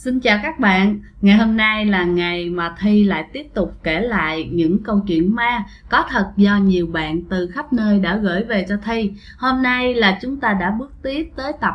Xin chào các bạn, ngày hôm nay là ngày mà Thi lại tiếp tục kể lại những câu chuyện ma có thật do nhiều bạn từ khắp nơi đã gửi về cho Thi. Hôm nay là chúng ta đã bước tiếp tới tập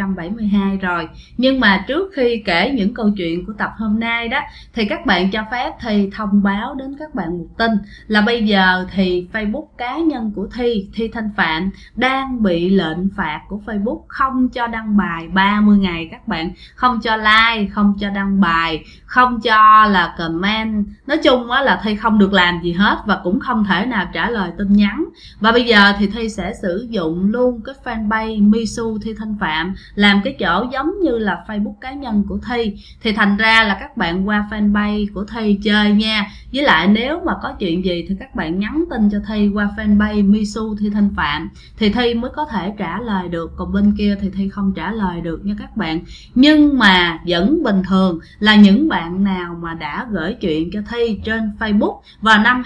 272 rồi. Nhưng mà trước khi kể những câu chuyện của tập hôm nay đó, thì các bạn cho phép Thi thông báo đến các bạn một tin là bây giờ thì Facebook cá nhân của Thi Thanh Phạm đang bị lệnh phạt của Facebook không cho đăng bài 30 ngày các bạn, không cho like, không cho đăng bài, không cho là comment. Nói chung là Thi không được làm gì hết và cũng không thể nào trả lời tin nhắn. Và bây giờ thì Thi sẽ sử dụng luôn cái fanpage Misu Thi Thanh Phạm làm cái chỗ giống như là Facebook cá nhân của Thi. Thì thành ra là các bạn qua fanpage của Thi chơi nha. Với lại nếu mà có chuyện gì thì các bạn nhắn tin cho Thi qua fanpage Misu Thi Thanh Phạm thì Thi mới có thể trả lời được. Còn bên kia thì Thi không trả lời được nha các bạn. Nhưng mà vẫn bình thường là những bạn nào mà đã gửi chuyện cho Thi trên Facebook vào năm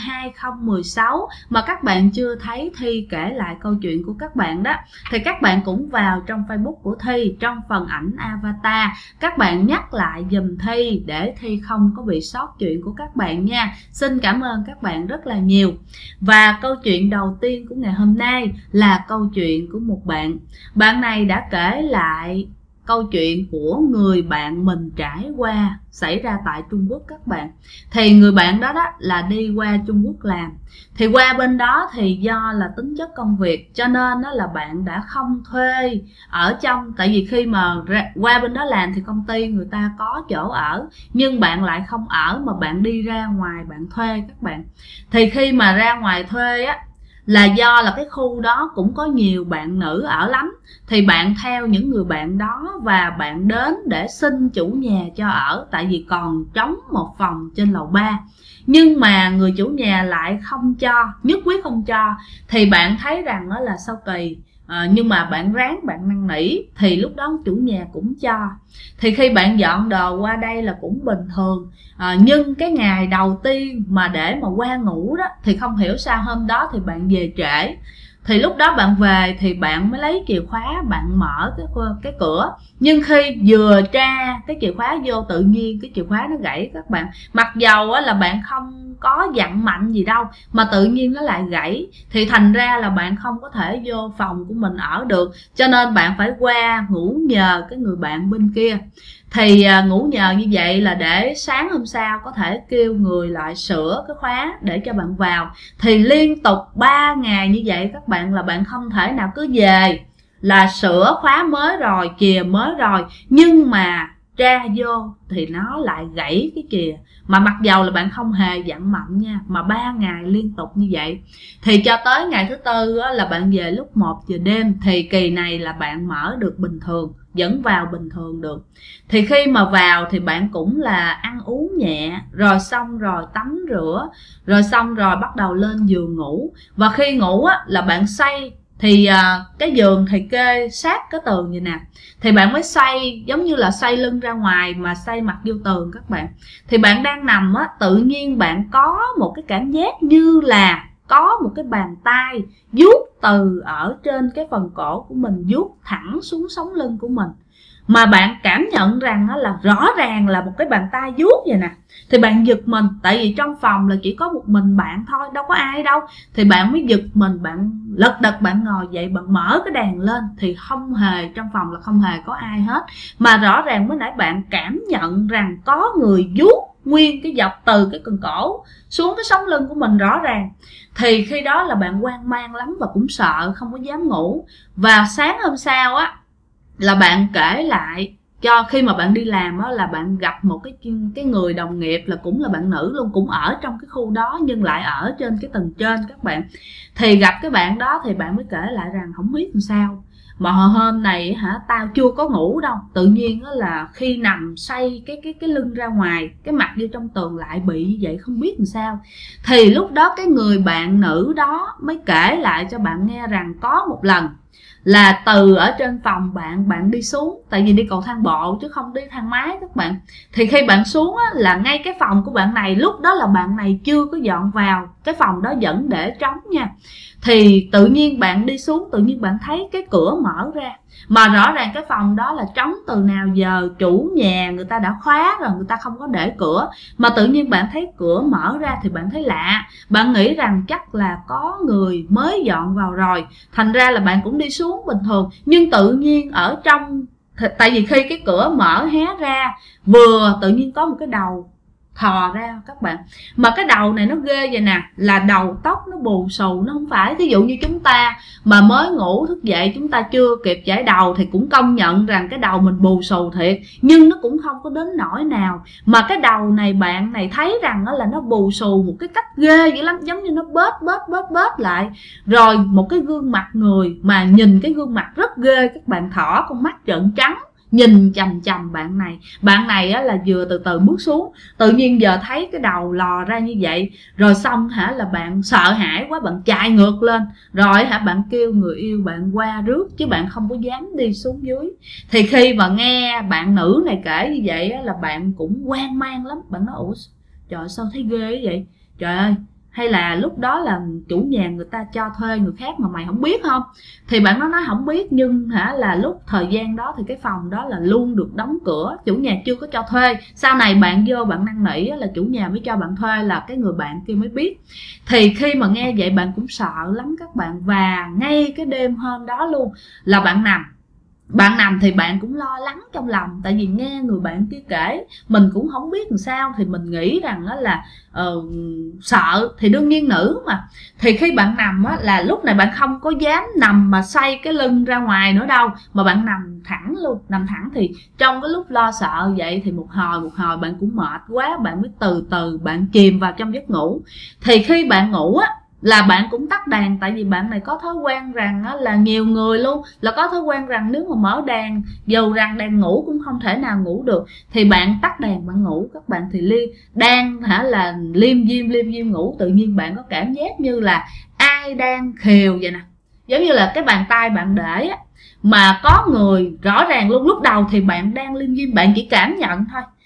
2016 mà các bạn chưa thấy Thi kể lại câu chuyện của các bạn đó, thì các bạn cũng vào trong Facebook của Thi, trong phần ảnh avatar các bạn nhắc lại giùm Thi để Thi không có bị sót chuyện của các bạn nha. Xin cảm ơn các bạn rất là nhiều. Và câu chuyện đầu tiên của ngày hôm nay là câu chuyện của một bạn. Bạn này đã kể lại câu chuyện của người bạn mình trải qua xảy ra tại Trung Quốc các bạn. Thì người bạn đó là đi qua Trung Quốc làm. Thì qua bên đó thì do là tính chất công việc cho nên là bạn đã không thuê ở trong. Tại vì khi mà qua bên đó làm thì công ty người ta có chỗ ở, nhưng bạn lại không ở mà bạn đi ra ngoài bạn thuê các bạn. Thì khi mà ra ngoài thuê á, là do là cái khu đó cũng có nhiều bạn nữ ở lắm. Thì bạn theo những người bạn đó và bạn đến để xin chủ nhà cho ở. Tại vì còn trống một phòng trên lầu 3. Nhưng mà người chủ nhà lại không cho, nhất quyết không cho. Thì bạn thấy rằng đó là sao kỳ. Nhưng mà bạn ráng bạn năn nỉ thì lúc đó chủ nhà cũng cho. Thì khi bạn dọn đồ qua đây là cũng bình thường. Nhưng cái ngày đầu tiên mà để mà qua ngủ đó thì không hiểu sao hôm đó thì bạn về trễ. Thì lúc đó bạn về thì bạn mới lấy chìa khóa bạn mở cái cửa. Nhưng khi vừa tra cái chìa khóa vô tự nhiên cái chìa khóa nó gãy các bạn. Mặc dầu là bạn không có dặn mạnh gì đâu mà tự nhiên nó lại gãy. Thì thành ra là bạn không có thể vô phòng của mình ở được. Cho nên bạn phải qua ngủ nhờ cái người bạn bên kia. Thì ngủ nhờ như vậy là để sáng hôm sau có thể kêu người lại sửa cái khóa để cho bạn vào. Thì liên tục 3 ngày như vậy các bạn là bạn không thể nào cứ về là sửa khóa mới rồi, chìa mới rồi, nhưng mà tra vô thì nó lại gãy cái chìa. Mà mặc dầu là bạn không hề dặn mạnh nha, mà 3 ngày liên tục như vậy. Thì cho tới ngày thứ tư là bạn về lúc 1 giờ đêm thì kỳ này là bạn mở được bình thường, vẫn vào bình thường được. Thì khi mà vào thì bạn cũng là ăn uống nhẹ, rồi xong rồi tắm rửa, rồi xong rồi bắt đầu lên giường ngủ. Và khi ngủ là bạn xoay. Thì cái giường thì kê sát cái tường vậy nè. Thì bạn mới xoay giống như là xoay lưng ra ngoài mà xoay mặt vô tường các bạn. Thì bạn đang nằm tự nhiên bạn có một cái cảm giác như là có một cái bàn tay vuốt từ ở trên cái phần cổ của mình vuốt thẳng xuống sống lưng của mình. Mà bạn cảm nhận rằng là rõ ràng là một cái bàn tay vuốt vậy nè. Thì bạn giật mình, tại vì trong phòng là chỉ có một mình bạn thôi, đâu có ai đâu. Thì bạn mới giật mình, bạn lật đật bạn ngồi dậy, bạn mở cái đèn lên. Thì không hề, trong phòng là không hề có ai hết. Mà rõ ràng mới nãy bạn cảm nhận rằng có người vuốt nguyên cái dọc từ cái cần cổ xuống cái sống lưng của mình rõ ràng. Thì khi đó là bạn hoang mang lắm và cũng sợ, không có dám ngủ. Và sáng hôm sau là bạn kể lại cho khi mà bạn đi làm là bạn gặp một cái người đồng nghiệp là cũng là bạn nữ luôn, cũng ở trong cái khu đó nhưng lại ở trên cái tầng trên các bạn. Thì gặp cái bạn đó thì bạn mới kể lại rằng không biết làm sao mà hôm này tao chưa có ngủ đâu, tự nhiên là khi nằm xoay cái lưng ra ngoài, cái mặt vô trong tường lại bị như vậy, không biết làm sao. Thì lúc đó cái người bạn nữ đó mới kể lại cho bạn nghe rằng có một lần là từ ở trên phòng bạn đi xuống, tại vì đi cầu thang bộ chứ không đi thang máy các bạn. Thì khi bạn xuống là ngay cái phòng của bạn này, lúc đó là bạn này chưa có dọn vào, cái phòng đó vẫn để trống nha. thì tự nhiên bạn đi xuống, tự nhiên bạn thấy cái cửa mở ra, mà rõ ràng cái phòng đó là trống từ nào giờ, chủ nhà người ta đã khóa rồi, người ta không có để cửa, mà tự nhiên bạn thấy cửa mở ra thì bạn thấy lạ, bạn nghĩ rằng chắc là có người mới dọn vào rồi, thành ra là bạn cũng đi xuống bình thường. Nhưng tự nhiên ở trong, tại vì khi cái cửa mở hé ra, vừa tự nhiên có một cái đầu thò ra các bạn, mà cái đầu này nó ghê vậy nè, là đầu tóc nó bù xù, nó không phải thí dụ như chúng ta mà mới ngủ thức dậy chúng ta chưa kịp chải đầu thì cũng công nhận rằng cái đầu mình bù xù thiệt, nhưng nó cũng không có đến nỗi nào, mà cái đầu này bạn này thấy rằng đó là nó bù xù một cái cách ghê vậy lắm, giống như nó bết lại, rồi một cái gương mặt người mà nhìn cái gương mặt rất ghê, các bạn thỏ con mắt trợn trắng nhìn chằm chằm bạn này á, là vừa từ từ bước xuống, tự nhiên giờ thấy cái đầu lò ra như vậy, rồi xong là bạn sợ hãi quá, bạn chạy ngược lên, rồi bạn kêu người yêu bạn qua rước, chứ bạn không có dám đi xuống dưới. Thì khi mà nghe bạn nữ này kể như vậy á, là bạn cũng hoang mang lắm, bạn nói ủa trời sao thấy ghê vậy, trời ơi, hay là lúc đó là chủ nhà người ta cho thuê người khác mà mày không biết không? Thì bạn nói không biết, nhưng là lúc thời gian đó thì cái phòng đó là luôn được đóng cửa, chủ nhà chưa có cho thuê. Sau này bạn vô bạn năn nỉ là chủ nhà mới cho bạn thuê, là cái người bạn kia mới biết. Thì khi mà nghe vậy bạn cũng sợ lắm các bạn, và ngay cái đêm hôm đó luôn là bạn nằm thì bạn cũng lo lắng trong lòng, tại vì nghe người bạn kia kể mình cũng không biết làm sao, thì mình nghĩ rằng đó là sợ, thì đương nhiên nữ mà. Thì khi bạn nằm á, là lúc này bạn không có dám nằm mà xoay cái lưng ra ngoài nữa đâu, mà bạn nằm thẳng luôn, nằm thẳng. Thì trong cái lúc lo sợ vậy thì một hồi bạn cũng mệt quá, bạn mới từ từ bạn chìm vào trong giấc ngủ. Thì khi bạn ngủ á là bạn cũng tắt đèn, tại vì bạn này có thói quen rằng là nhiều người luôn là có thói quen rằng nếu mà mở đèn, dù rằng đèn ngủ cũng không thể nào ngủ được, thì bạn tắt đèn bạn ngủ các bạn. Thì đang là liêm diêm ngủ, tự nhiên bạn có cảm giác như là ai đang khều vậy nè, giống như là cái bàn tay bạn để á, mà có người rõ ràng luôn. Lúc đầu thì bạn đang liêm diêm, bạn chỉ cảm nhận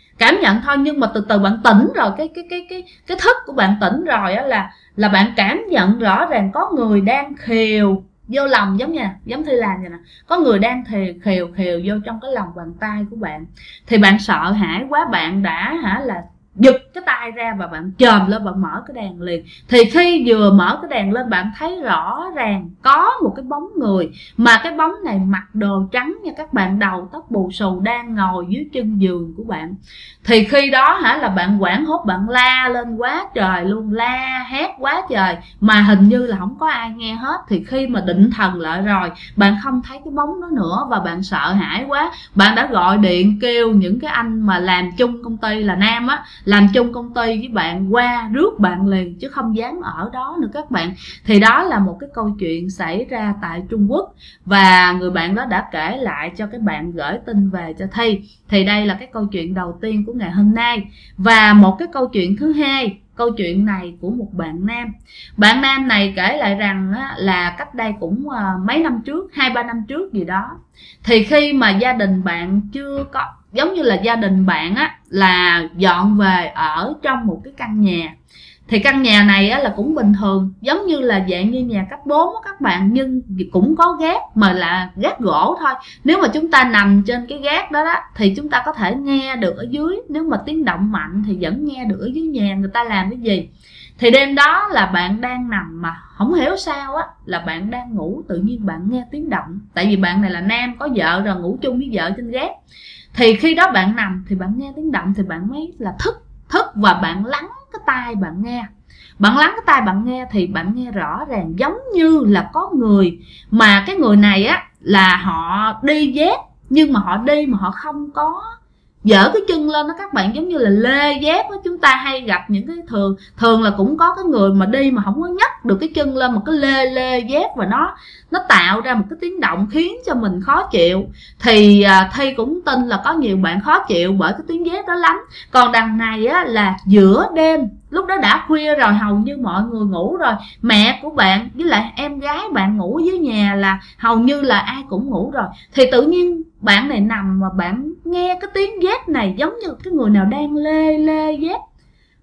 thôi, nhưng mà từ từ bạn tỉnh rồi, cái thức của bạn tỉnh rồi á, là bạn cảm nhận rõ ràng có người đang khều vô lòng, giống Thư làm vậy nè, có người đang khều vô trong cái lòng bàn tay của bạn. Thì bạn sợ hãi quá, bạn đã là giật cái tay ra và bạn chồm lên, bạn mở cái đèn liền. Thì khi vừa mở cái đèn lên, bạn thấy rõ ràng có một cái bóng người, mà cái bóng này mặc đồ trắng nha các bạn, đầu tóc bù xù, đang ngồi dưới chân giường của bạn. Thì khi đó là bạn hoảng hốt, bạn la lên quá trời luôn, la hét quá trời, mà hình như là không có ai nghe hết. Thì khi mà định thần lại rồi, bạn không thấy cái bóng đó nữa, và bạn sợ hãi quá, bạn đã gọi điện kêu những cái anh mà làm chung công ty, là nam á, làm chung công ty với bạn qua rước bạn liền, chứ không dám ở đó nữa các bạn. Thì đó là một cái câu chuyện xảy ra tại Trung Quốc, và người bạn đó đã kể lại cho cái bạn gửi tin về cho Thi. Thì đây là cái câu chuyện đầu tiên của ngày hôm nay. Và một cái câu chuyện thứ hai, câu chuyện này của một bạn nam. Bạn nam này kể lại rằng là cách đây cũng mấy năm trước, 2-3 năm trước gì đó, thì khi mà gia đình bạn chưa có, giống như là gia đình bạn là dọn về ở trong một cái căn nhà. Thì căn nhà này là cũng bình thường, giống như là dạng như nhà cấp 4 các bạn, nhưng cũng có gác, mà là gác gỗ thôi. Nếu mà chúng ta nằm trên cái gác đó thì chúng ta có thể nghe được ở dưới, nếu mà tiếng động mạnh thì vẫn nghe được ở dưới nhà người ta làm cái gì. Thì đêm đó là bạn đang nằm mà không hiểu sao là bạn đang ngủ, tự nhiên bạn nghe tiếng động. Tại vì bạn này là nam, có vợ rồi, ngủ chung với vợ trên gác. Thì khi đó bạn nằm thì bạn nghe tiếng động, thì bạn mới là thức, và bạn lắng cái tai bạn nghe. Bạn lắng cái tai bạn nghe thì bạn nghe rõ ràng giống như là có người, mà cái người này là họ đi dép, nhưng mà họ đi mà họ không có dỡ cái chân lên đó các bạn, giống như là lê dép đó. Chúng ta hay gặp những cái thường là cũng có cái người mà đi mà không có nhấc được cái chân lên, một cái lê dép, và nó tạo ra một cái tiếng động khiến cho mình khó chịu. Thì Thi cũng tin là có nhiều bạn khó chịu bởi cái tiếng dép đó lắm. Còn đằng này là giữa đêm, lúc đó đã khuya rồi, hầu như mọi người ngủ rồi, mẹ của bạn với lại em gái bạn ngủ dưới nhà, là hầu như là ai cũng ngủ rồi. Thì tự nhiên bạn này nằm mà bạn nghe cái tiếng dép này giống như cái người nào đang lê dép.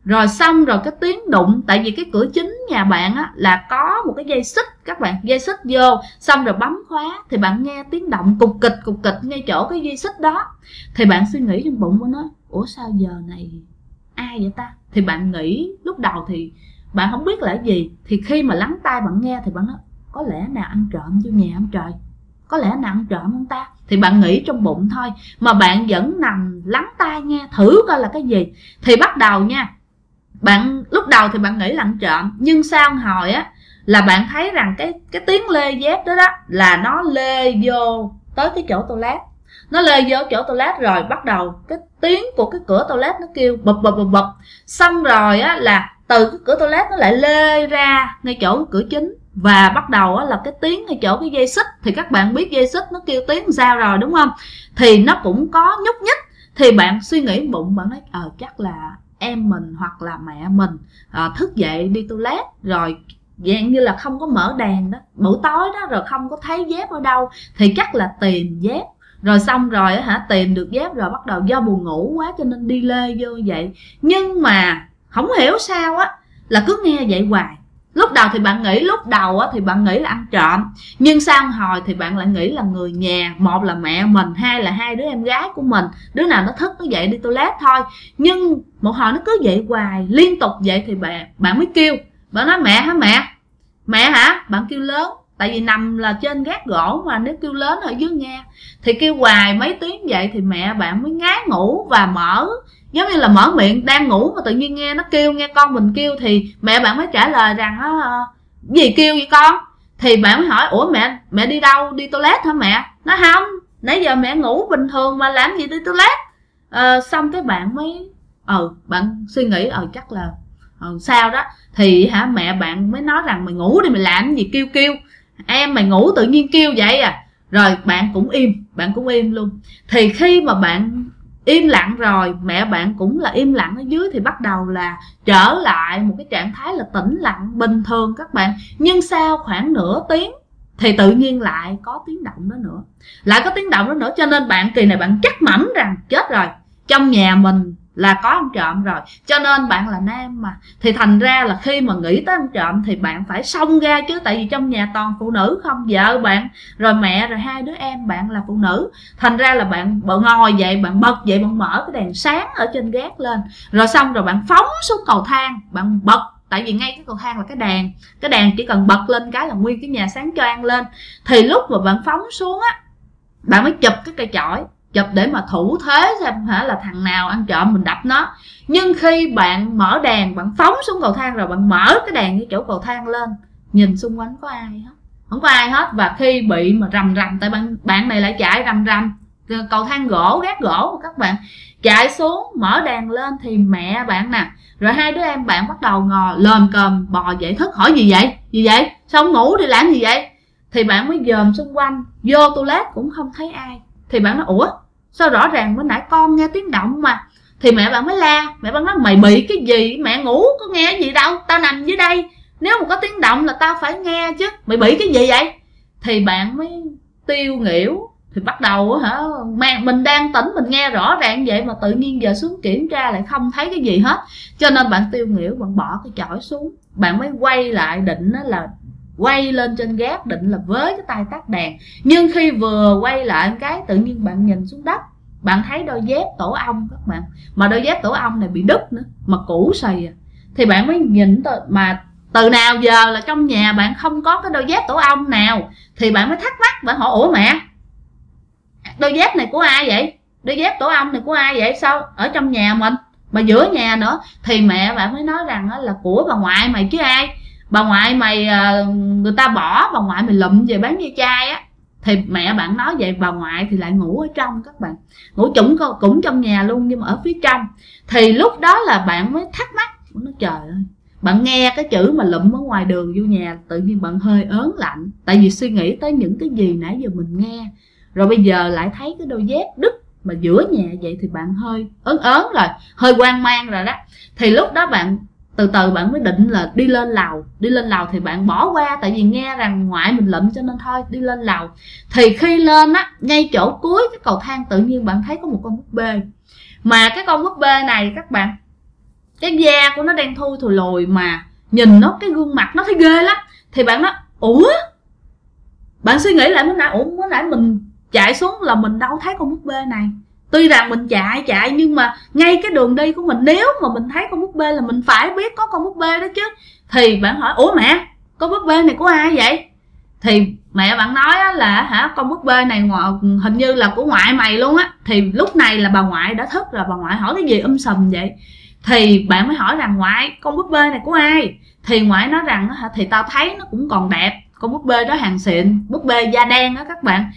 Rồi xong rồi cái tiếng đụng, tại vì cái cửa chính nhà bạn á là có một cái dây xích các bạn, dây xích vô xong rồi bấm khóa thì bạn nghe tiếng động cục kịch ngay chỗ cái dây xích đó. Thì bạn suy nghĩ trong bụng của nó, ủa sao giờ này ai vậy ta? Thì bạn nghĩ lúc đầu thì bạn không biết là cái gì, thì khi mà lắng tai bạn nghe thì bạn nói có lẽ nào ăn trộm vô nhà không trời, có lẽ nào ăn trộm không ta? Thì bạn nghĩ trong bụng thôi mà bạn vẫn nằm lắng tai nghe thử coi là cái gì. Thì bắt đầu nha, bạn lúc đầu thì bạn nghĩ là ăn trộm, nhưng sau hồi á là bạn thấy rằng cái tiếng lê dép đó đó là nó lê vô tới cái chỗ toilet, nó lê vô chỗ toilet, rồi bắt đầu cái tiếng của cái cửa toilet nó kêu bập bập bập bập, xong rồi á là từ cái cửa toilet nó lại lê ra ngay chỗ cửa chính, và bắt đầu á là cái tiếng ngay chỗ cái dây xích. Thì các bạn biết dây xích nó kêu tiếng sao rồi đúng không? Thì nó cũng có nhúc nhích. Thì bạn suy nghĩ bụng, bạn nói chắc là em mình hoặc là mẹ mình thức dậy đi toilet rồi dạng như là không có mở đèn đó, buổi tối đó, rồi không có thấy dép ở đâu thì chắc là tìm dép, rồi xong rồi tìm được dép rồi bắt đầu do buồn ngủ quá cho nên đi lê vô vậy. Nhưng mà không hiểu sao á là cứ nghe vậy hoài. Lúc đầu thì bạn nghĩ, lúc đầu á thì bạn nghĩ là ăn trộm, nhưng sau hồi thì bạn lại nghĩ là người nhà, một là mẹ mình, hai là hai đứa em gái của mình, đứa nào nó thức nó dậy đi toilet thôi. Nhưng một hồi nó cứ vậy hoài liên tục vậy thì bạn mới kêu. Bạn nói mẹ hả, mẹ hả? Bạn kêu lớn, tại vì nằm là trên gác gỗ mà, nếu kêu lớn ở dưới nghe. Thì kêu hoài mấy tiếng vậy thì mẹ bạn mới ngái ngủ và mở, giống như là mở miệng đang ngủ mà tự nhiên nghe nó kêu, nghe con mình kêu, thì mẹ bạn mới trả lời rằng gì kêu vậy con? Thì bạn mới hỏi ủa mẹ đi đâu, đi toilet hả mẹ? Nó không, nãy giờ mẹ ngủ bình thường mà làm gì đi toilet. Xong cái bạn mới bạn suy nghĩ chắc là sao đó. Thì mẹ bạn mới nói rằng mày ngủ đi, mày làm gì kêu em mày ngủ tự nhiên kêu vậy à. Rồi bạn cũng im luôn. Thì khi mà bạn im lặng rồi, mẹ bạn cũng là im lặng ở dưới, thì bắt đầu là trở lại một cái trạng thái là tĩnh lặng bình thường các bạn. Nhưng sau khoảng nửa tiếng thì tự nhiên lại có tiếng động đó nữa, cho nên bạn kỳ này bạn chắc mẩm rằng chết rồi, trong nhà mình là có ăn trộm rồi. Cho nên bạn là nam mà, thì thành ra là khi mà nghĩ tới ăn trộm thì bạn phải xông ra chứ, tại vì trong nhà toàn phụ nữ không, vợ bạn rồi mẹ rồi hai đứa em bạn là phụ nữ. Thành ra là bạn ngồi dậy, bạn bật dậy, bạn mở cái đèn sáng ở trên gác lên, rồi xong rồi bạn phóng xuống cầu thang, bạn bật, tại vì ngay cái cầu thang là cái đèn chỉ cần bật lên cái là nguyên cái nhà sáng choang lên. Thì lúc mà bạn phóng xuống á, bạn mới chụp cái cây chổi, chụp để mà thủ thế xem là thằng nào ăn trộm mình đập nó. Nhưng khi bạn mở đèn, bạn phóng xuống cầu thang rồi bạn mở cái đèn cái chỗ cầu thang lên, nhìn xung quanh có ai hết, không có ai hết. Và khi bị mà rầm tại bạn này lại chạy rầm cầu thang gỗ, gác gỗ các bạn, chạy xuống mở đèn lên thì mẹ bạn nè rồi hai đứa em bạn bắt đầu ngồi lồm cồm bò dậy thức, hỏi gì vậy sao không ngủ đi làm gì vậy? Thì bạn mới dòm xung quanh, vô toilet cũng không thấy ai. Thì bạn nói ủa sao rõ ràng bữa nãy con nghe tiếng động mà. Thì mẹ bạn mới la, mẹ bạn nói mày bị cái gì, mẹ ngủ có nghe cái gì đâu, tao nằm dưới đây, nếu mà có tiếng động là tao phải nghe chứ, mày bị cái gì vậy? Thì bạn mới tiêu nghỉu. Thì bắt đầu mình đang tỉnh, mình nghe rõ ràng vậy mà tự nhiên giờ xuống kiểm tra lại không thấy cái gì hết. Cho nên bạn tiêu nghỉu, bạn bỏ cái chổi xuống, bạn mới quay lại định là quay lên trên gác, định là với cái tay tắt đèn. Nhưng khi vừa quay lại cái tự nhiên bạn nhìn xuống đất, bạn thấy đôi dép tổ ong các bạn, mà đôi dép tổ ong này bị đứt nữa, mà cũ xì. Thì bạn mới nhìn mà từ nào giờ là trong nhà bạn không có cái đôi dép tổ ong nào. Thì bạn mới thắc mắc, bạn hỏi ủa mẹ, đôi dép này của ai vậy, đôi dép tổ ong này của ai vậy, sao ở trong nhà mình mà giữa nhà nữa? Thì mẹ bạn mới nói rằng là của bà ngoại mày chứ ai, bà ngoại mày người ta bỏ, bà ngoại mày lụm về bán ve chai á. Thì mẹ bạn nói vậy, bà ngoại thì lại ngủ ở trong các bạn, ngủ cũng trong nhà luôn nhưng mà ở phía trong. Thì lúc đó là bạn mới thắc mắc, nó trời ơi, bạn nghe cái chữ mà lụm ở ngoài đường vô nhà tự nhiên bạn hơi ớn lạnh, tại vì suy nghĩ tới những cái gì nãy giờ mình nghe, rồi bây giờ lại thấy cái đôi dép đứt mà giữa nhà vậy thì bạn hơi ớn rồi, hơi hoang mang rồi đó. Thì lúc đó bạn từ từ bạn mới định là đi lên lầu thì bạn bỏ qua, tại vì nghe rằng ngoại mình lụm cho nên thôi đi lên lầu. Thì khi lên á, ngay chỗ cuối cái cầu thang tự nhiên bạn thấy có một con búp bê. Mà cái con búp bê này các bạn, cái da của nó đen thui thùi lùi mà nhìn nó, cái gương mặt nó thấy ghê lắm. Thì bạn nói ủa, bạn suy nghĩ lại mới nãy mình chạy xuống là mình đâu thấy con búp bê này. Tuy rằng mình chạy nhưng mà ngay cái đường đi của mình, nếu mà mình thấy con búp bê là mình phải biết có con búp bê đó chứ. Thì bạn hỏi ủa mẹ, con búp bê này của ai vậy? Thì mẹ bạn nói là con búp bê này hình như là của ngoại mày luôn á. Thì lúc này là bà ngoại đã thức rồi, bà ngoại hỏi cái gì sùm vậy. Thì bạn mới hỏi rằng ngoại, con búp bê này của ai? Thì ngoại nói rằng thì tao thấy nó cũng còn đẹp, con búp bê đó hàng xịn, búp bê da đen đó các bạn,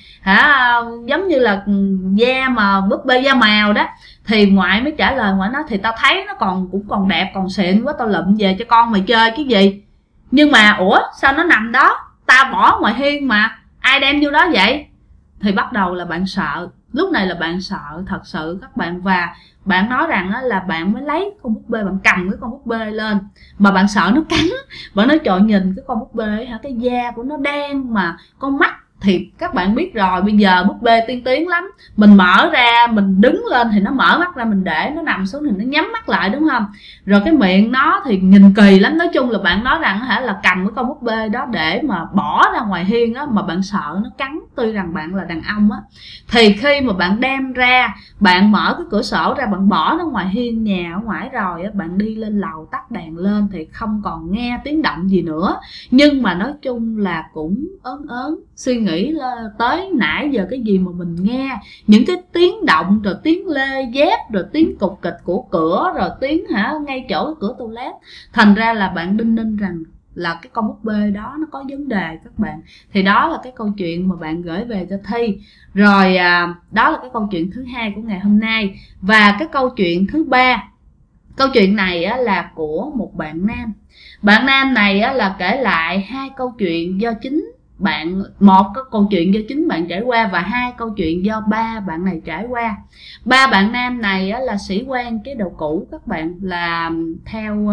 giống như là da mà búp bê da màu đó. Thì ngoại mới trả lời, ngoại nói thì tao thấy nó cũng còn đẹp, còn xịn quá, tao lụm về cho con mày chơi chứ gì. Nhưng mà ủa sao nó nằm đó, tao bỏ ngoài hiên mà, ai đem vô đó vậy? Thì bắt đầu là bạn sợ, lúc này là bạn sợ thật sự các bạn. Và bạn nói rằng là bạn mới lấy con búp bê, bạn cầm cái con búp bê lên mà bạn sợ nó cắn. Bạn nói trời, nhìn cái con búp bê cái da của nó đen mà con mắt thì các bạn biết rồi, bây giờ búp bê tiên tiến lắm, mình mở ra mình đứng lên thì nó mở mắt ra, mình để nó nằm xuống thì nó nhắm mắt lại, đúng không? Rồi cái miệng nó thì nhìn kỳ lắm. Nói chung là bạn nói rằng là cầm cái con búp bê đó để mà bỏ ra ngoài hiên mà bạn sợ nó cắn, tuy rằng bạn là đàn ông thì khi mà bạn đem ra, bạn mở cái cửa sổ ra, bạn bỏ nó ngoài hiên nhà ở ngoài rồi bạn đi lên lầu tắt đèn lên thì không còn nghe tiếng động gì nữa. Nhưng mà nói chung là cũng ớn suy nghĩ là tới nãy giờ cái gì mà mình nghe, những cái tiếng động, rồi tiếng lê dép, rồi tiếng cục kịch của cửa, rồi tiếng ngay chỗ cái cửa toilet. Thành ra là bạn đinh ninh rằng là cái con búp bê đó nó có vấn đề các bạn. Thì đó là cái câu chuyện mà bạn gửi về cho Thi. Rồi đó là cái câu chuyện thứ hai của ngày hôm nay. Và cái câu chuyện thứ ba, câu chuyện này là của một bạn nam. Bạn nam này là kể lại hai câu chuyện do chính bạn, một cái câu chuyện do chính bạn trải qua và hai câu chuyện do ba bạn này trải qua. Ba bạn nam này là sĩ quan chế độ cũ các bạn, là theo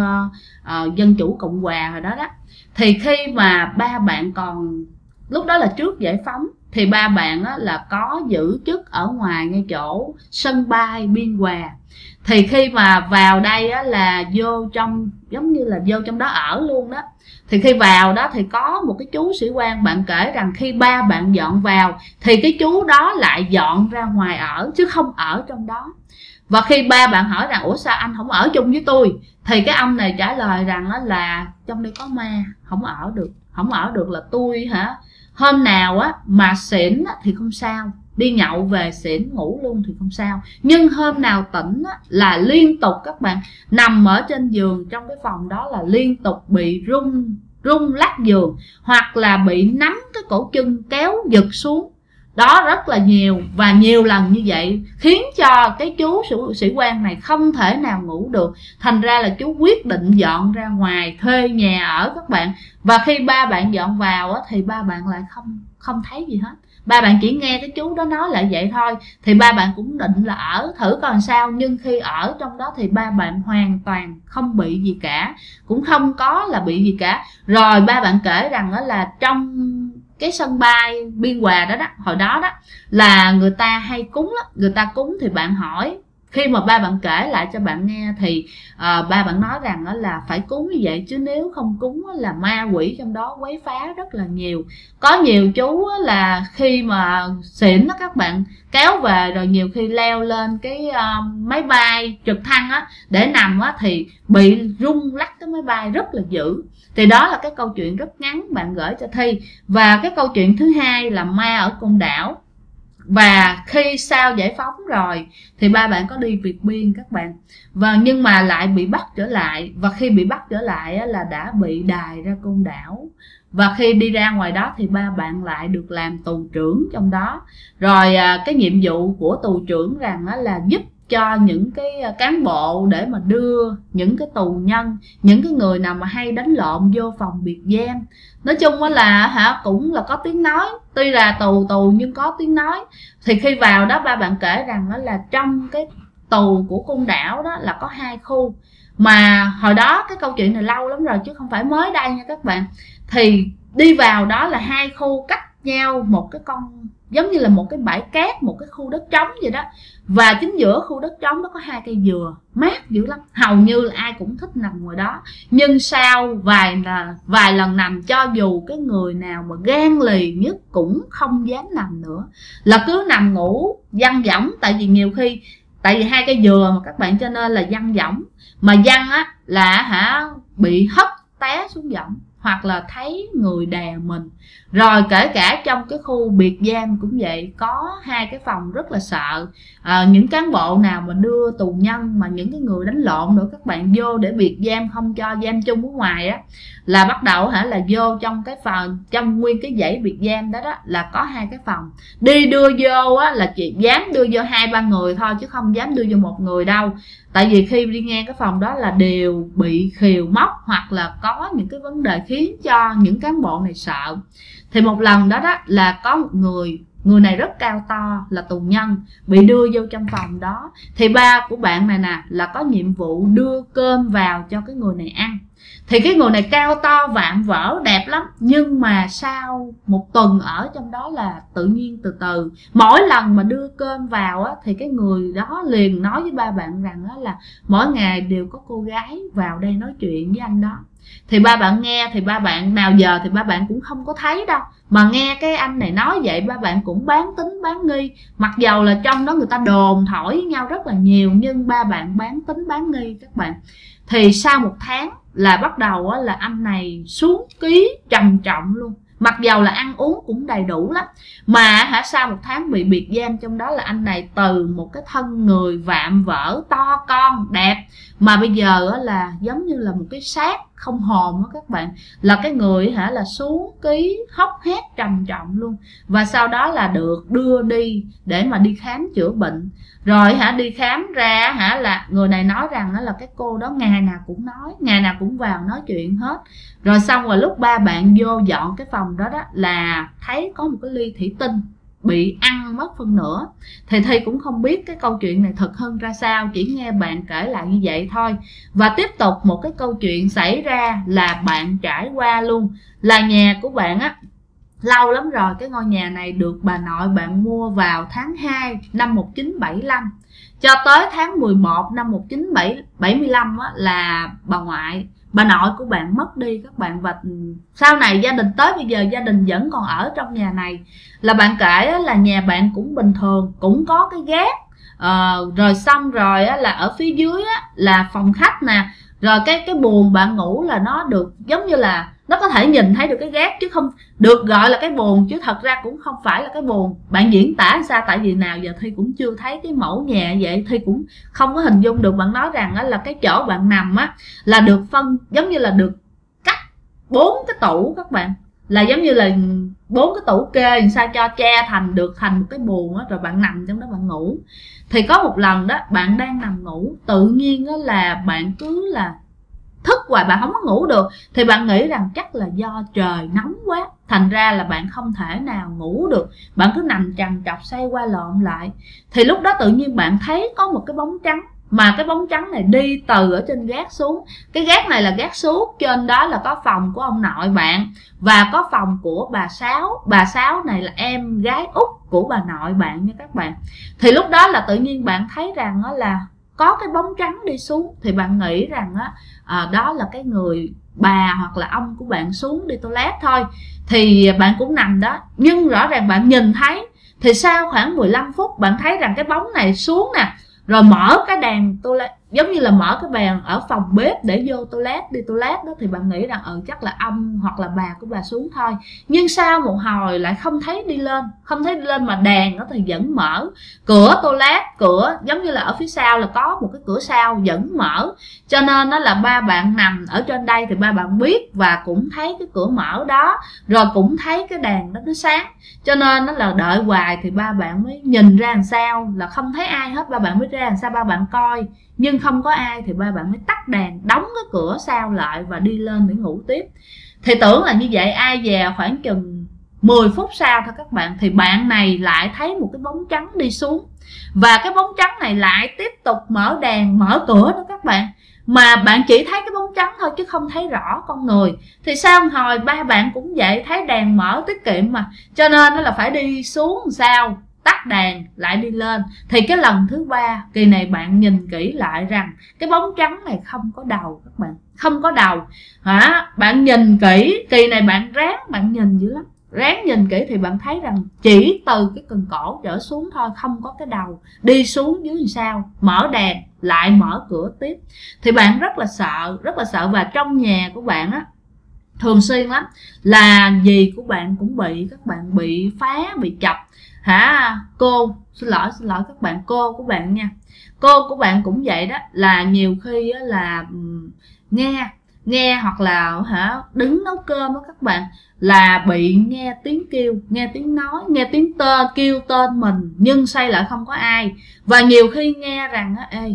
dân chủ cộng hòa rồi đó. Thì khi mà ba bạn còn, lúc đó là trước giải phóng, thì ba bạn là có giữ chức ở ngoài ngay chỗ sân bay Biên Hòa. Thì khi mà vào đây là vô trong, giống như là vô trong đó ở luôn đó. Thì khi vào đó thì có một cái chú sĩ quan, bạn kể rằng khi ba bạn dọn vào thì cái chú đó lại dọn ra ngoài ở chứ không ở trong đó. Và khi ba bạn hỏi rằng ủa sao anh không ở chung với tôi, thì cái ông này trả lời rằng là trong đây có ma, không ở được. Không ở được là tôi hôm nào mà xỉn thì không sao, đi nhậu về xỉn ngủ luôn thì không sao. Nhưng hôm nào tỉnh là liên tục các bạn nằm ở trên giường trong cái phòng đó là liên tục bị rung lắc giường, hoặc là bị nắm cái cổ chân kéo giật xuống. Đó rất là nhiều và nhiều lần như vậy, khiến cho cái chú sĩ quan này không thể nào ngủ được. Thành ra là chú quyết định dọn ra ngoài thuê nhà ở các bạn. Và khi ba bạn dọn vào thì ba bạn lại không thấy gì hết. Ba bạn chỉ nghe cái chú đó nói lại vậy thôi. Thì ba bạn cũng định là ở thử coi làm sao. Nhưng khi ở trong đó thì ba bạn hoàn toàn không bị gì cả, cũng không có là bị gì cả. Rồi ba bạn kể rằng là trong cái sân bay Biên Hòa đó hồi đó là người ta hay cúng lắm. Người ta cúng thì bạn hỏi, khi mà ba bạn kể lại cho bạn nghe thì ba bạn nói rằng là phải cúng như vậy, chứ nếu không cúng là ma quỷ trong đó quấy phá rất là nhiều. Có nhiều chú là khi mà xỉn các bạn kéo về rồi nhiều khi leo lên cái máy bay trực thăng để nằm thì bị rung lắc cái máy bay rất là dữ. Thì đó là cái câu chuyện rất ngắn bạn gửi cho Thi. Và cái câu chuyện thứ hai là ma ở Côn Đảo. Và khi sau giải phóng rồi thì ba bạn có đi Việt Biên các bạn, và nhưng mà lại bị bắt trở lại. Và khi bị bắt trở lại là đã bị đày ra Côn Đảo. Và khi đi ra ngoài đó thì ba bạn lại được làm tù trưởng trong đó. Rồi cái nhiệm vụ của tù trưởng rằng là giúp cho những cái cán bộ để mà đưa những cái tù nhân, những cái người nào mà hay đánh lộn vô phòng biệt giam. Nói chung là cũng là có tiếng nói, tuy là tù nhưng có tiếng nói. Thì khi vào đó ba bạn kể rằng là trong cái tù của Côn Đảo đó là có 2 khu. Mà hồi đó cái câu chuyện này lâu lắm rồi chứ không phải mới đây nha các bạn. Thì đi vào đó là 2 khu cách nhau một cái con, giống như là một cái bãi cát, một cái khu đất trống vậy đó. Và chính giữa khu đất trống đó có 2 cây dừa mát dữ lắm, hầu như là ai cũng thích nằm ngoài đó. Nhưng sau vài lần nằm, cho dù cái người nào mà gan lì nhất cũng không dám nằm nữa, là cứ nằm ngủ văng võng. Tại vì nhiều khi, tại vì 2 cây dừa mà các bạn, cho nên là văng võng. Mà văng á là bị hất té xuống võng, hoặc là thấy người đè mình. Rồi kể cả trong cái khu biệt giam cũng vậy, có 2 cái phòng rất là sợ. Những cán bộ nào mà đưa tù nhân, mà những cái người đánh lộn nữa các bạn, vô để biệt giam, không cho giam chung ở ngoài á, là bắt đầu là vô trong cái phòng, trong nguyên cái dãy biệt giam đó là có 2 cái phòng. Đi đưa vô á là chỉ dám đưa vô 2-3 người thôi, chứ không dám đưa vô một người đâu. Tại vì khi đi ngang cái phòng đó là đều bị khều móc, hoặc là có những cái vấn đề khiến cho những cán bộ này sợ. Thì một lần đó là có một người này rất cao to, là tù nhân, bị đưa vô trong phòng đó. Thì ba của bạn này nè là có nhiệm vụ đưa cơm vào cho cái người này ăn. Thì cái người này cao to vạm vỡ đẹp lắm, nhưng mà sau một tuần ở trong đó là tự nhiên từ từ mỗi lần mà đưa cơm vào á, thì cái người đó liền nói với ba bạn rằng á, là mỗi ngày đều có cô gái vào đây nói chuyện với anh đó. Thì ba bạn nghe, thì ba bạn nào giờ thì ba bạn cũng không có thấy đâu, mà nghe cái anh này nói vậy ba bạn cũng bán tính bán nghi. Mặc dầu là trong đó người ta đồn thổi với nhau rất là nhiều, nhưng ba bạn bán tính bán nghi các bạn. Thì sau 1 tháng là bắt đầu là anh này xuống ký trầm trọng luôn. Mặc dầu là ăn uống cũng đầy đủ lắm, mà sau 1 tháng bị biệt giam trong đó là anh này từ một cái thân người vạm vỡ to con đẹp, mà bây giờ là giống như là một cái xác không hồn đó các bạn. Là cái người là xuống ký hốc hác trầm trọng luôn. Và sau đó là được đưa đi để mà đi khám chữa bệnh. Rồi đi khám ra là người này nói rằng là cái cô đó ngày nào cũng nói, ngày nào cũng vào nói chuyện hết. Rồi xong rồi lúc ba bạn vô dọn cái phòng đó là thấy có một cái ly thủy tinh bị ăn mất phân nửa. Thì Thi cũng không biết cái câu chuyện này thật hơn ra sao, chỉ nghe bạn kể lại như vậy thôi. Và tiếp tục một cái câu chuyện xảy ra là bạn trải qua luôn. Là nhà của bạn lâu lắm rồi, cái ngôi nhà này được bà nội bạn mua vào tháng 2 năm 1975. Cho tới tháng 11 năm 1975 là bà nội của bạn mất đi các bạn. Và sau này gia đình, tới bây giờ gia đình vẫn còn ở trong nhà này. Là bạn kể là nhà bạn cũng bình thường, cũng có cái gác, rồi xong rồi là ở phía dưới là phòng khách nè. Rồi cái buồng bạn ngủ là nó được giống như là nó có thể nhìn thấy được cái gác, chứ không được gọi là cái buồng, chứ thật ra cũng không phải là cái buồng. Bạn diễn tả sao? Tại vì nào giờ Thi cũng chưa thấy cái mẫu nhà vậy, Thi cũng không có hình dung được. Bạn nói rằng là cái chỗ bạn nằm là được phân, giống như là được cắt 4 cái tủ các bạn, là giống như là 4 cái tủ kê sao cho che thành một cái buồng rồi bạn nằm trong đó bạn ngủ. Thì có một lần đó bạn đang nằm ngủ, tự nhiên là bạn cứ là thức hoài, bạn không có ngủ được. Thì bạn nghĩ rằng chắc là do trời nóng quá, thành ra là bạn không thể nào ngủ được, bạn cứ nằm trằn trọc xoay qua lộn lại. Thì lúc đó tự nhiên bạn thấy có một cái bóng trắng, mà cái bóng trắng này đi từ ở trên gác xuống. Cái gác này là gác suốt, trên đó là có phòng của ông nội bạn và có phòng của bà Sáu. Bà Sáu này là em gái út của bà nội bạn nha các bạn. Thì lúc đó là tự nhiên bạn thấy rằng là có cái bóng trắng đi xuống. Thì bạn nghĩ rằng đó là cái người bà hoặc là ông của bạn xuống đi toilet thôi. Thì bạn cũng nằm đó, nhưng rõ ràng bạn nhìn thấy. Thì sau khoảng 15 phút bạn thấy rằng cái bóng này xuống nè, rồi mở cái đèn toilet, giống như là mở cái bàn ở phòng bếp để vô toilet, đi toilet đó. Thì bạn nghĩ rằng chắc là ông hoặc là bà của bà xuống thôi. Nhưng sau một hồi lại không thấy đi lên, mà đèn đó thì vẫn mở. Cửa toilet, cửa giống như là ở phía sau là có một cái cửa sau vẫn mở. Cho nên đó là ba bạn nằm ở trên đây thì ba bạn biết và cũng thấy cái cửa mở đó, rồi cũng thấy cái đèn đó nó sáng. Cho nên đó là đợi hoài thì ba bạn mới nhìn ra làm sao, là không thấy ai hết. Ba bạn mới ra làm sao, ba bạn coi nhưng không có ai, thì ba bạn mới tắt đèn, đóng cái cửa sau lại và đi lên để ngủ tiếp. Thì tưởng là như vậy, ai về khoảng chừng 10 phút sau thôi các bạn, thì bạn này lại thấy một cái bóng trắng đi xuống. Và cái bóng trắng này lại tiếp tục mở đèn, mở cửa đó các bạn. Mà bạn chỉ thấy cái bóng trắng thôi chứ không thấy rõ con người. Thì sau hồi ba bạn cũng vậy, thấy đèn mở tiết kiệm mà, cho nên nó là phải đi xuống làm sao, tắt đèn lại đi lên. Thì cái lần thứ ba, kỳ này bạn nhìn kỹ lại rằng cái bóng trắng này không có đầu các bạn, không có đầu hả. Bạn nhìn kỹ, kỳ này bạn ráng bạn nhìn dữ lắm, ráng nhìn kỹ thì bạn thấy rằng chỉ từ cái cần cổ trở xuống thôi, không có cái đầu. Đi xuống dưới làm sao, mở đèn lại mở cửa tiếp. Thì bạn rất là sợ, rất là sợ. Và trong nhà của bạn á, thường xuyên lắm là dì của bạn cũng bị, các bạn bị phá, bị chọc hả. Cô xin lỗi các bạn, cô của bạn nha, cô của bạn cũng vậy đó, là nhiều khi là nghe hoặc là đứng nấu cơm đó các bạn, là bị nghe tiếng kêu, nghe tiếng nói, nghe tiếng tên, kêu tên mình nhưng xoay lại không có ai. Và nhiều khi nghe rằng ê,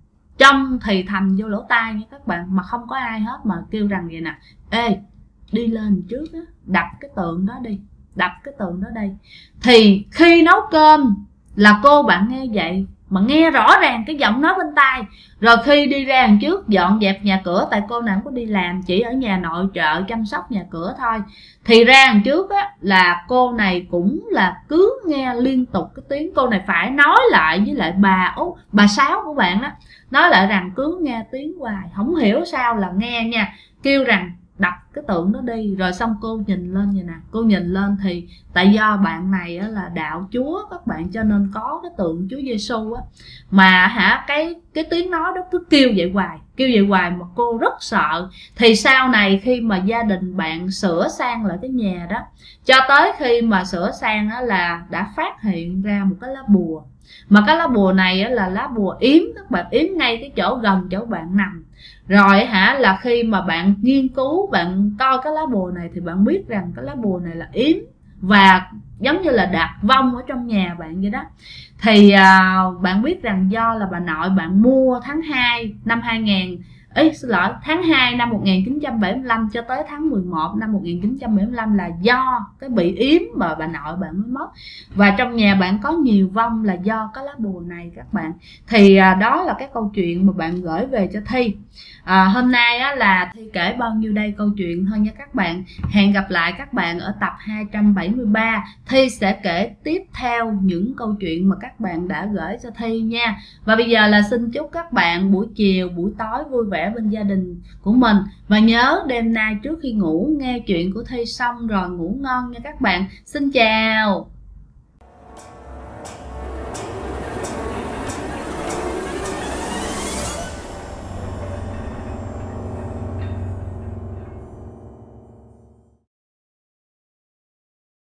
trong thì thầm vô lỗ tai nha các bạn, mà không có ai hết, mà kêu rằng vậy nè: ê, đi lên trước á, đập cái tượng đó đi, đập cái tượng đó đây. Thì khi nấu cơm là cô bạn nghe vậy, mà nghe rõ ràng cái giọng nói bên tai. Rồi khi đi ra đằng trước dọn dẹp nhà cửa, tại cô nào cũng có đi làm, chỉ ở nhà nội trợ chăm sóc nhà cửa thôi, thì ra đằng trước á, là cô này cũng là cứ nghe liên tục cái tiếng. Cô này phải nói lại với lại bà Sáu của bạn đó, nói lại rằng cứ nghe tiếng hoài, không hiểu sao là nghe nha, kêu rằng đập cái tượng đó đi. Rồi xong cô nhìn lên vậy nè, cô nhìn lên thì tại do bạn này á, là đạo Chúa các bạn, cho nên có cái tượng Chúa Giêsu á, mà cái tiếng nói đó cứ kêu vậy hoài mà cô rất sợ. Thì sau này khi mà gia đình bạn sửa sang lại cái nhà đó, cho tới khi mà sửa sang á, là đã phát hiện ra một cái lá bùa, mà cái lá bùa này á, là lá bùa yếm các bạn, yếm ngay cái chỗ gần chỗ bạn nằm. Rồi là khi mà bạn nghiên cứu, bạn coi cái lá bùa này thì bạn biết rằng cái lá bùa này là yếm và giống như là đạp vong ở trong nhà bạn vậy đó. Thì bạn biết rằng do là bà nội bạn mua tháng 2 năm 2000, tháng 2 năm 1975 cho tới tháng 11 năm 1975 là do cái bị yếm mà bà nội bạn mới mất. Và trong nhà bạn có nhiều vong là do cái lá bùa này các bạn. Thì đó là cái câu chuyện mà bạn gửi về cho Thi. Hôm nay á, là Thi kể bao nhiêu đây câu chuyện thôi nha các bạn. Hẹn gặp lại các bạn ở tập 273. Thi sẽ kể tiếp theo những câu chuyện mà các bạn đã gửi cho Thi nha. Và bây giờ là xin chúc các bạn buổi chiều, buổi tối vui vẻ bên gia đình của mình. Và nhớ đêm nay trước khi ngủ nghe chuyện của Thi xong rồi ngủ ngon nha các bạn. Xin chào.